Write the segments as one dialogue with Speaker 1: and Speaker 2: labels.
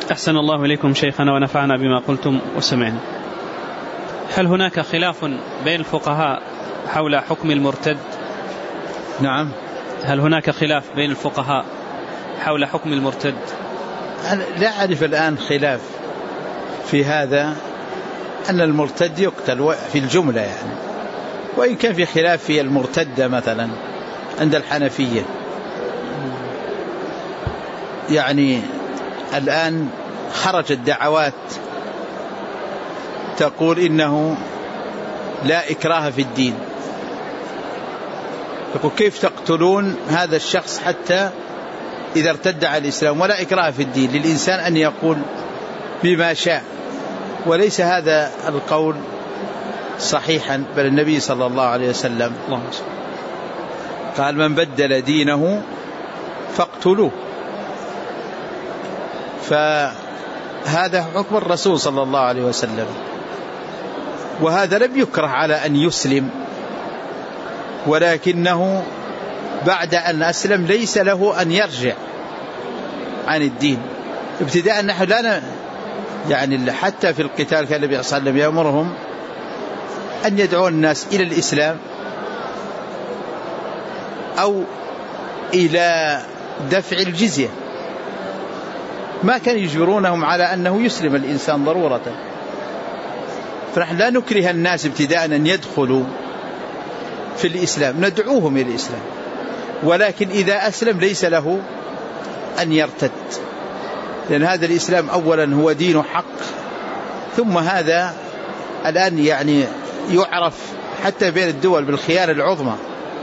Speaker 1: أحسن الله إليكم شيخنا ونفعنا بما قلتم وسمعنا. هل هناك خلاف بين الفقهاء حول حكم المرتد؟
Speaker 2: نعم.
Speaker 1: هل هناك خلاف بين الفقهاء حول حكم المرتد؟
Speaker 2: أنا لا أعرف الآن خلاف في هذا، أن المرتد يقتل في الجملة يعني، وإن كان في خلاف في المرتدة مثلا عند الحنفية. يعني الآن خرجت دعوات تقول إنه لا إكراه في الدين، يقول كيف تقتلون هذا الشخص حتى إذا ارتد على الإسلام، ولا إكراه في الدين، للإنسان أن يقول بما شاء. وليس هذا القول صحيحا، بل النبي صلى الله عليه وسلم قال من بدل دينه فاقتلوه. فهذا حكم الرسول صلى الله عليه وسلم، وهذا لم يكره على أن يسلم، ولكنه بعد أن أسلم ليس له أن يرجع عن الدين ابتداء. نحن لا يعني حتى في القتال كان النبي صلى الله عليه وسلم يأمرهم أن يدعو الناس إلى الإسلام أو إلى دفع الجزية، ما كان يجبرونهم على أنه يسلم الإنسان ضرورة. فنحن لا نكره الناس ابتداء أن يدخلوا في الإسلام، ندعوهم إلى الإسلام، ولكن إذا أسلم ليس له أن يرتد، لأن هذا الإسلام أولا هو دين حق، ثم هذا الآن يعني يعرف حتى بين الدول بالخيانة العظمى.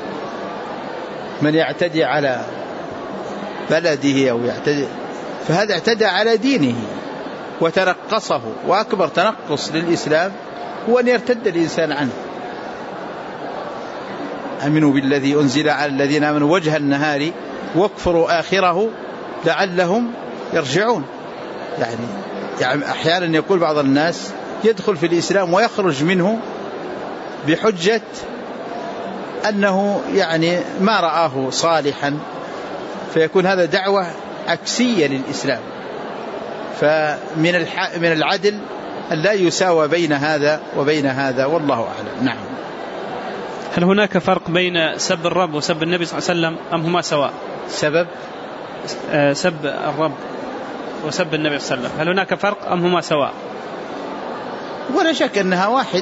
Speaker 2: من يعتدي على بلده أو يعتدي، فهذا اعتدى على دينه وتنقصه، وأكبر تنقص للإسلام هو أن يرتد الإنسان عنه. أمنوا بالذي أنزل على الذين آمنوا وجه النهار واكفروا آخره لعلهم يرجعون. يعني أحيانا يقول بعض الناس يدخل في الإسلام ويخرج منه بحجة أنه يعني ما رآه صالحا، فيكون هذا دعوة عكسية للإسلام. فمن العدل أن لا يساوى بين هذا وبين هذا، والله أعلم. نعم.
Speaker 1: هل هناك فرق بين سب الرب وسب النبي صلى الله عليه وسلم أم هما سواء؟
Speaker 2: سبب
Speaker 1: سب الرب وسب النبي صلى الله عليه وسلم، هل هناك فرق أم هما سواء؟
Speaker 2: ولا شك أنها واحد.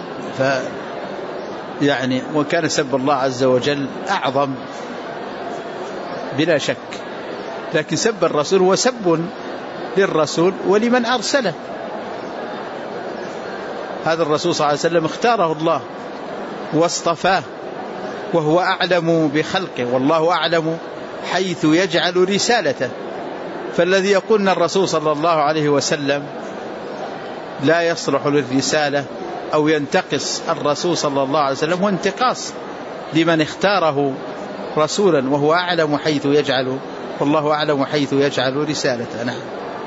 Speaker 2: يعني وكان سب الله عز وجل أعظم بلا شك، لكن سب الرسول هو سب للرسول ولمن أرسله. هذا الرسول صلى الله عليه وسلم اختاره الله واصطفاه، وهو أعلم بخلقه، والله أعلم حيث يجعل رسالته. فالذي يقول أن الرسول صلى الله عليه وسلم لا يصلح للرسالة أو ينتقص الرسول صلى الله عليه وسلم هو انتقاص لمن اختاره رسولا، وهو أعلم حيث يجعل، والله أعلم حيث يجعل رسالته. نعم.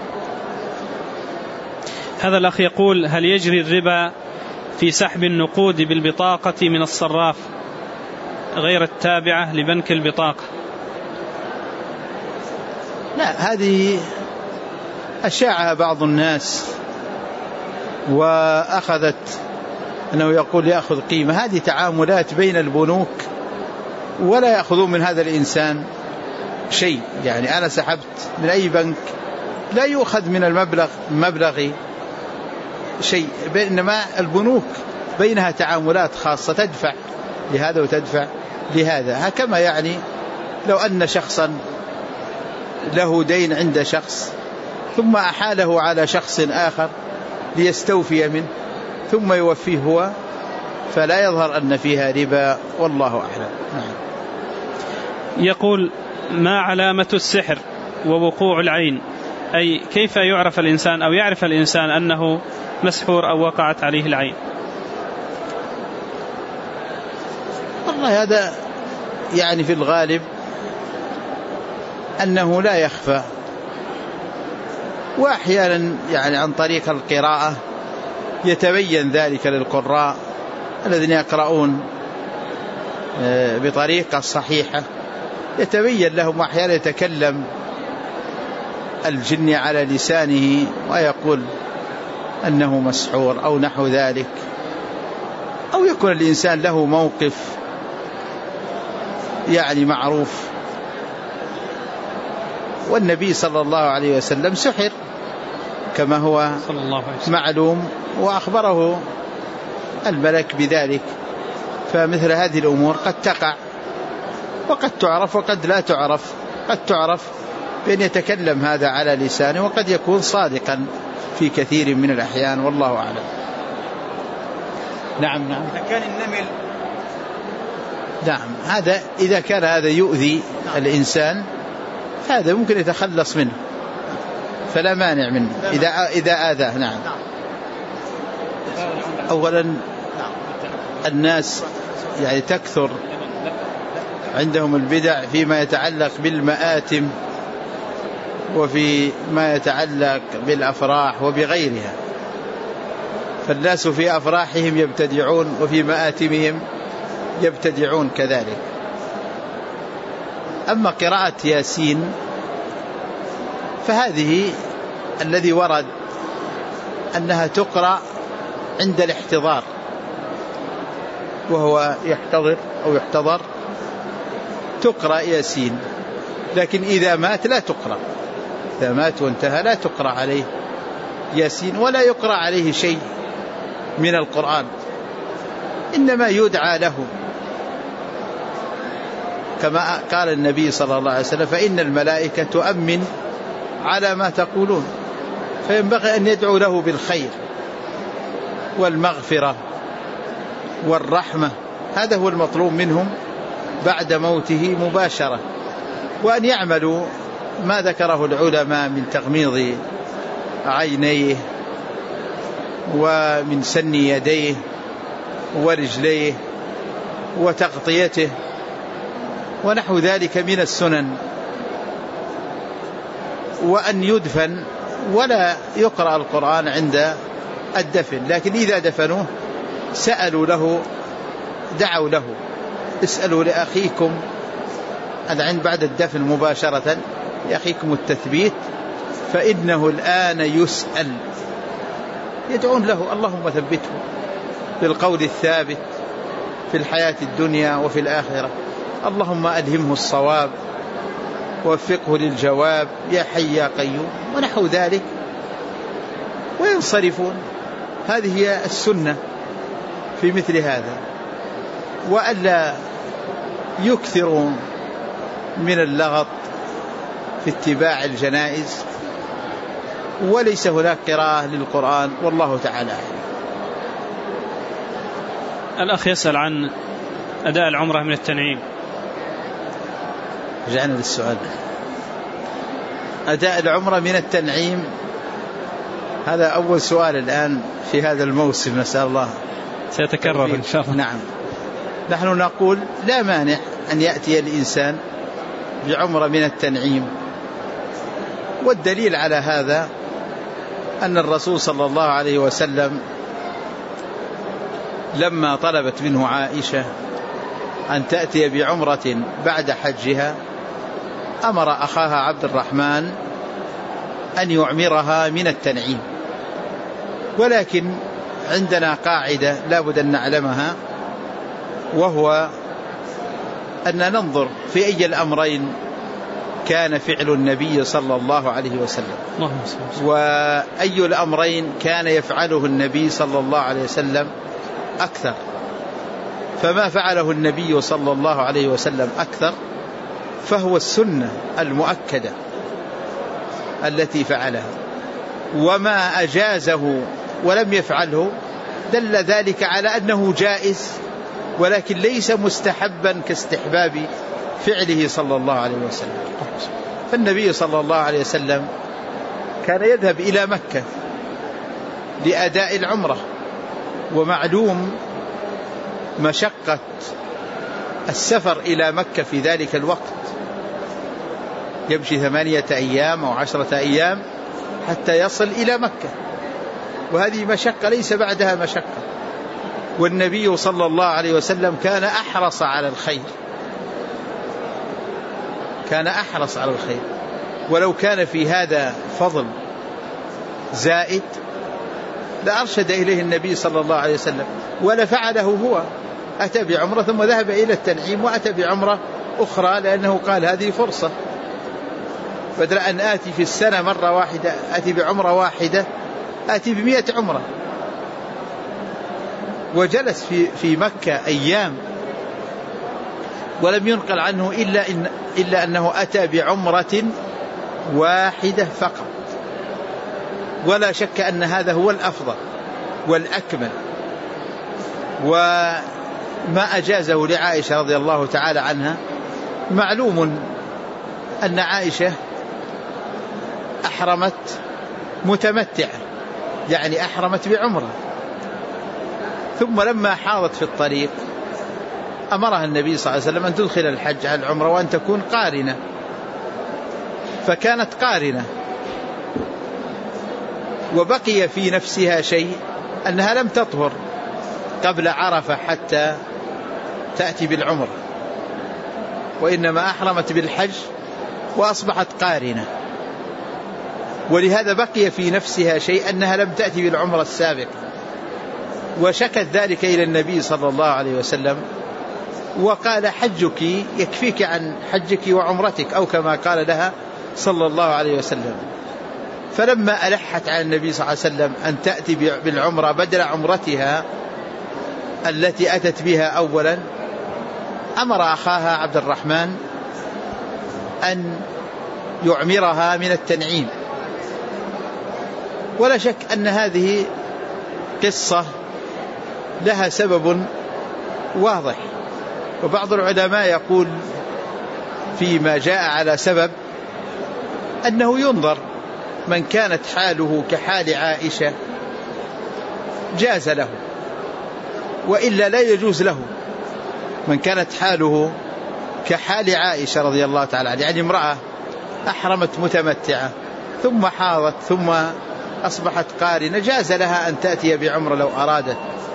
Speaker 1: هذا الأخ يقول هل يجري الربا في سحب النقود بالبطاقة من الصراف غير التابعة لبنك البطاقة؟
Speaker 2: لا، هذه أشاعها بعض الناس وأخذت أنه يقول يأخذ قيمة. هذه تعاملات بين البنوك، ولا يأخذون من هذا الإنسان شيء. يعني أنا سحبت من أي بنك لا يؤخذ من المبلغ شيء، بينما البنوك بينها تعاملات خاصة، تدفع لهذا وتدفع لهذا. كما يعني لو أن شخصا له دين عند شخص ثم أحاله على شخص آخر ليستوفي منه ثم يوفيه هو، فلا يظهر أن فيها ربا، والله أعلم.
Speaker 1: يقول ما علامة السحر ووقوع العين؟ أي كيف يعرف الإنسان أو يعرف الإنسان أنه مسحور أو وقعت عليه العين؟
Speaker 2: والله هذا يعني في الغالب أنه لا يخفى، وأحيانا يعني عن طريق القراءة يتبين ذلك للقراء الذين يقرؤون بطريقة صحيحة، يتبين لهم. أحيانا يتكلم الجن على لسانه ويقول أنه مسحور أو نحو ذلك، أو يكون الإنسان له موقف يعني معروف. والنبي صلى الله عليه وسلم سحر كما هو معلوم، وأخبره الملك بذلك. فمثل هذه الأمور قد تقع وقد تعرف وقد لا تعرف. قد تعرف بأن يتكلم هذا على لسانه، وقد يكون صادقا في كثير من الأحيان، والله أعلم. نعم.
Speaker 3: إذا كان النمل،
Speaker 2: نعم، هذا إذا كان هذا يؤذي الإنسان هذا ممكن يتخلص منه، فلا مانع منه إذا آذاه. نعم. أولا الناس يعني تكثر عندهم البدع فيما يتعلق بالمآتم وفي ما يتعلق بالأفراح وبغيرها، فالناس في أفراحهم يبتدعون وفي مآتمهم يبتدعون كذلك. أما قراءة ياسين فهذه الذي ورد أنها تقرأ عند الاحتضار، وهو يحتضر أو يحتضر تقرأ ياسين، لكن إذا مات لا تقرأ. إذا مات وانتهى لا تقرأ عليه ياسين ولا يقرأ عليه شيء من القرآن، إنما يدعى له كما قال النبي صلى الله عليه وسلم: فإن الملائكة تؤمن على ما تقولون، فينبغي أن يدعو له بالخير والمغفرة والرحمة. هذا هو المطلوب منهم بعد موته مباشرة، وأن يعملوا ما ذكره العلماء من تغميض عينيه ومن سن يديه ورجليه وتغطيته ونحو ذلك من السنن، وأن يدفن ولا يقرأ القرآن عند الدفن. لكن إذا دفنوه سألوا له، دعوا له: اسألوا لأخيكم العند بعد الدفن مباشرة لأخيكم التثبيت فإنه الآن يسأل. يدعون له: اللهم ثبته بالقول الثابت في الحياة الدنيا وفي الآخرة، اللهم ألهمه الصواب ووفقه للجواب يا حي يا قيوم ونحو ذلك، وينصرفون. هذه هي السنة في مثل هذا، وألا يكثروا من اللغط في اتباع الجنائز، وليس هناك قراءة للقرآن، والله تعالى.
Speaker 1: الأخ يسأل عن أداء العمرة من التنعيم.
Speaker 2: رجعنا للسؤال. أداء العمرة من التنعيم هذا أول سؤال الآن في هذا الموسم، نسأل الله
Speaker 1: سيتكرر إن شاء الله.
Speaker 2: نعم، نحن نقول لا مانع أن يأتي الإنسان بعمرة من التنعيم، والدليل على هذا أن الرسول صلى الله عليه وسلم لما طلبت منه عائشة أن تأتي بعمرة بعد حجها أمر أخاها عبد الرحمن أن يعمرها من التنعيم. ولكن عندنا قاعدة لا بد أن نعلمها، وهو أن ننظر في أي الأمرين كان فعل النبي صلى الله عليه وسلم، وأي الأمرين كان يفعله النبي صلى الله عليه وسلم أكثر. فما فعله النبي صلى الله عليه وسلم أكثر فهو السنة المؤكدة التي فعلها، وما أجازه ولم يفعله دل ذلك على أنه جائز، ولكن ليس مستحبا كاستحباب فعله صلى الله عليه وسلم. فالنبي صلى الله عليه وسلم كان يذهب إلى مكة لأداء العمرة، ومعلوم مشقة السفر إلى مكة في ذلك الوقت، يمشي 8 أيام أو 10 أيام حتى يصل إلى مكة، وهذه مشقة ليس بعدها مشقة. والنبي صلى الله عليه وسلم كان أحرص على الخير، كان أحرص على الخير، ولو كان في هذا فضل زائد لأرشد إليه النبي صلى الله عليه وسلم ولا فعله هو، أتى بعمرة ثم ذهب إلى التنعيم وأتى بعمرة أخرى، لأنه قال هذه فرصة، بدل أن آتي في السنة مرة واحدة آتي بعمرة واحدة آتي ب100 عمرة. وجلس في مكة أيام ولم ينقل عنه إلا أنه أتى بعمرة واحدة فقط، ولا شك أن هذا هو الأفضل والأكمل. وما أجازه لعائشة رضي الله تعالى عنها، معلوم أن عائشة أحرمت متمتعة، يعني أحرمت بعمرة، ثم لما حاضت في الطريق أمرها النبي صلى الله عليه وسلم أن تدخل الحج على العمرة وأن تكون قارنة، فكانت قارنة، وبقي في نفسها شيء أنها لم تطهر قبل عرفة حتى تأتي بالعمرة، وإنما أحرمت بالحج وأصبحت قارنة، ولهذا بقي في نفسها شيء أنها لم تأتي بالعمرة السابقة، وشكت ذلك إلى النبي صلى الله عليه وسلم وقال حجك يكفيك عن حجك وعمرتك، أو كما قال لها صلى الله عليه وسلم. فلما ألحت على النبي صلى الله عليه وسلم أن تأتي بالعمرة بدل عمرتها التي أتت بها أولا، أمر أخاها عبد الرحمن أن يعمرها من التنعيم. ولا شك أن هذه قصة لها سبب واضح، وبعض العلماء يقول فيما جاء على سبب أنه ينظر من كانت حاله كحال عائشة جاز له، وإلا لا يجوز له. من كانت حاله كحال عائشة رضي الله تعالى عنها، يعني امرأة أحرمت متمتعة ثم حاضت ثم أصبحت قارنة، جاز لها أن تأتي بعمرة لو أرادت،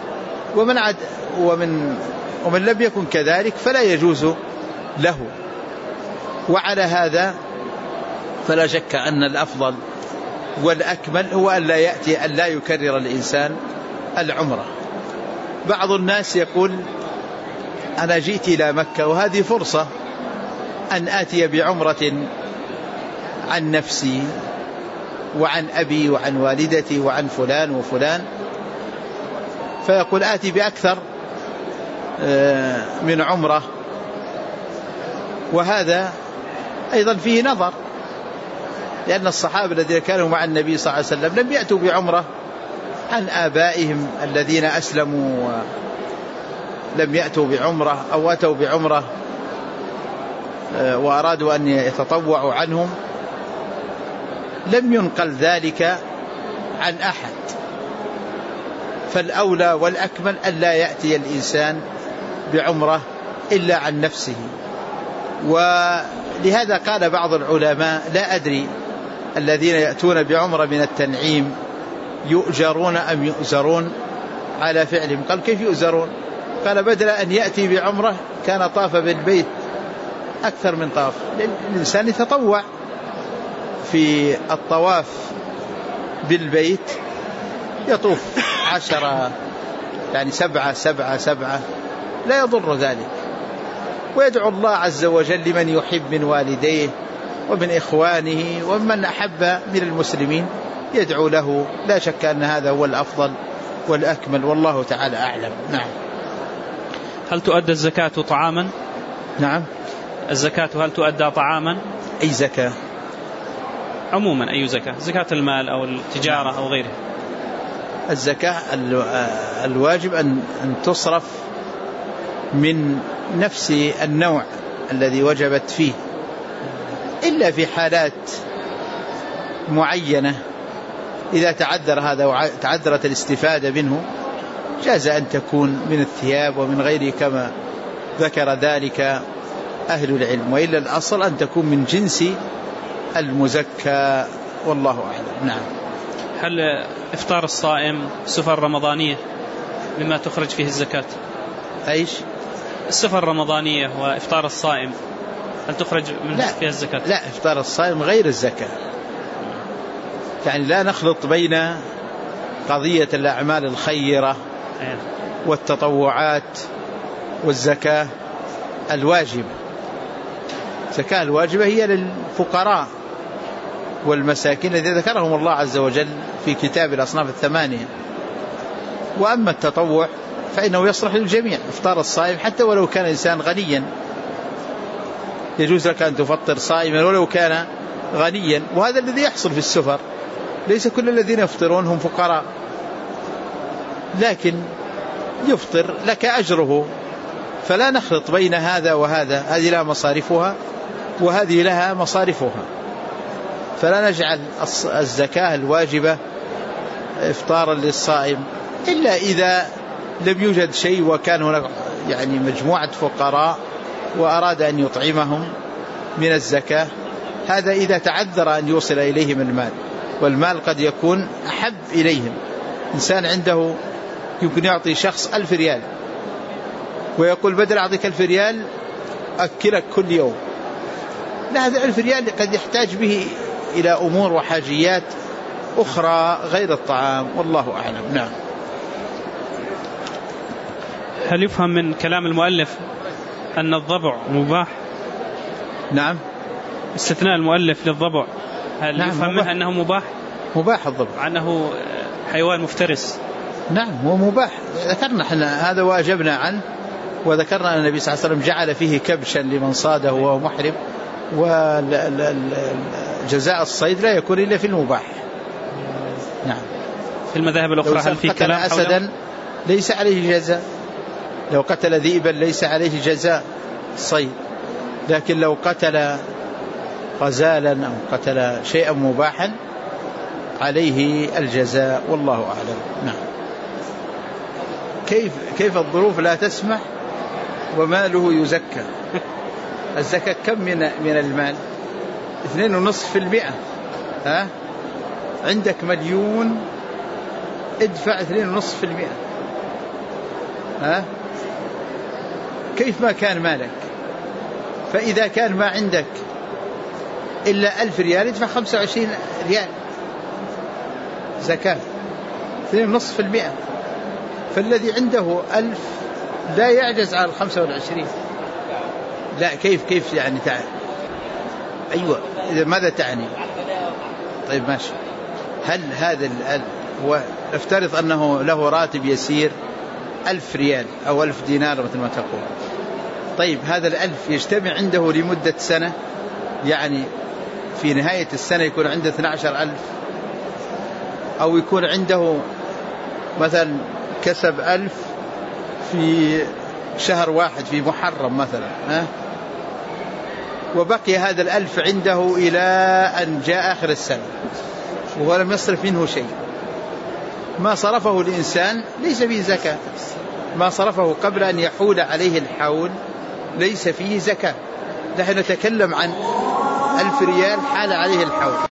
Speaker 2: ومن لم يكن كذلك فلا يجوز له. وعلى هذا فلا شك أن الأفضل والأكمل هو أن لا يكرر الإنسان العمرة. بعض الناس يقول أنا جئت إلى مكة وهذه فرصة أن آتي بعمرة عن نفسي وعن أبي وعن والدتي وعن فلان وفلان، فيقول آتي بأكثر من عمرة، وهذا أيضا فيه نظر، لأن الصحابة الذين كانوا مع النبي صلى الله عليه وسلم لم يأتوا بعمرة عن آبائهم الذين أسلموا لم يأتوا بعمرة، أو أتوا بعمرة وأرادوا أن يتطوعوا عنهم، لم ينقل ذلك عن أحد. فالأولى والأكمل أن لا يأتي الإنسان بعمرة إلا عن نفسه. ولهذا قال بعض العلماء لا أدري الذين يأتون بعمرة من التنعيم يؤجرون أم يؤزرون على فعلهم. قال كيف يؤزرون؟ قال بدل أن يأتي بعمرة كان طاف بالبيت أكثر من طاف. الإنسان يتطوع في الطواف بالبيت، يطوف 10 يعني 7 لا يضر ذلك، ويدعو الله عز وجل لمن يحب من والديه ومن إخوانه ومن أحب من المسلمين يدعو له. لا شك أن هذا هو الأفضل والأكمل، والله تعالى أعلم. نعم.
Speaker 1: هل تؤدى الزكاة طعاما؟
Speaker 2: نعم.
Speaker 1: الزكاة هل تؤدى طعاما؟
Speaker 2: أي زكاة؟
Speaker 1: عموما أي زكاة؟ زكاة المال أو التجارة أو غيره.
Speaker 2: الزكاة الواجب أن تصرف من نفس النوع الذي وجبت فيه، إلا في حالات معينة إذا تعذر هذا وتعذرت الاستفادة منه جاز أن تكون من الثياب ومن غيره كما ذكر ذلك أهل العلم، وإلا الأصل أن تكون من جنس المزكى، والله أعلم. نعم.
Speaker 1: هل إفطار الصائم سفر رمضانية مما تخرج فيه الزكاة؟
Speaker 2: أيش؟
Speaker 1: السفر الرمضانية وإفطار الصائم هل تخرج من فيها الزكاة؟
Speaker 2: لا، إفطار الصائم غير الزكاة. يعني لا نخلط بين قضية الأعمال الخيرة والتطوعات والزكاة الواجبة. الزكاة الواجبة هي للفقراء والمساكين الذين ذكرهم الله عز وجل في كتاب الأصناف الثمانية. وأما التطوع فإنه يصلح للجميع. إفطار الصائم حتى ولو كان إنسان غنيا يجوز لك أن تفطر صائما ولو كان غنيا، وهذا الذي يحصل في السفر. ليس كل الذين يفطرون هم فقراء، لكن يفطر لك أجره. فلا نخلط بين هذا وهذا، هذه لها مصارفها وهذه لها مصارفها. فلا نجعل الزكاة الواجبة إفطارا للصائم إلا إذا لم يوجد شيء وكان هناك يعني مجموعة فقراء وأراد أن يطعمهم من الزكاة. هذا إذا تعذر أن يوصل إليهم المال، والمال قد يكون أحب إليهم. إنسان عنده يمكن يعطي شخص 1000 ريال ويقول بدل أعطيك 1000 ريال أكلك كل يوم. لا، هذا 1000 ريال قد يحتاج به إلى أمور وحاجيات أخرى غير الطعام، والله أعلم. نعم.
Speaker 1: هل يفهم من كلام المؤلف أن الضبع مباح؟
Speaker 2: نعم.
Speaker 1: استثناء المؤلف للضبع، هل
Speaker 2: نعم
Speaker 1: يفهم منه أنه مباح؟
Speaker 2: مباح الضبع،
Speaker 1: أنه حيوان مفترس.
Speaker 2: نعم هو مباح. ذكرنا احنا هذا وأجبنا عنه، وذكرنا أن النبي صلى الله عليه وسلم جعل فيه كبشا لمن صاده وهو محرم، وجزاء الصيد لا يكون إلا في المباح. نعم.
Speaker 1: في المذاهب الأخرى هل في كلام
Speaker 2: حوله؟ أسدا ليس عليه جزاء، لو قتل ذئبا ليس عليه جزاء الصيد، لكن لو قتل غزالا أو قتل شيئا مباحا عليه الجزاء، والله أعلم. نعم. كيف الظروف لا تسمح وماله يزكى؟ الزكاة كم من المال؟ 2.5%. ها؟ عندك 1,000,000 ادفع 2.5%. ها؟ كيف ما كان مالك. فإذا كان ما عندك إلا 1000 ريال ادفع 25 ريال زكاة، 2.5%. فالذي عنده 1000 لا يعجز على 25. لا، كيف يعني تعني؟ أيوة، إذا ماذا تعني؟ طيب ماشي. هل هذا هو افترض أنه له راتب يسير 1000 ريال أو 1000 دينار مثل ما تقول. طيب هذا 1000 يجتمع عنده لمدة سنة، يعني في نهاية السنة يكون عنده 12,000، أو يكون عنده مثلا كسب 1000 في شهر واحد في محرم مثلا، وبقي هذا 1000 عنده إلى أن جاء آخر السنة وهو لم يصرف منه شيء. ما صرفه الإنسان ليس فيه زكاة، ما صرفه قبل أن يحول عليه الحول ليس فيه زكاة. نحن نتكلم عن 1000 ريال حال عليه الحول.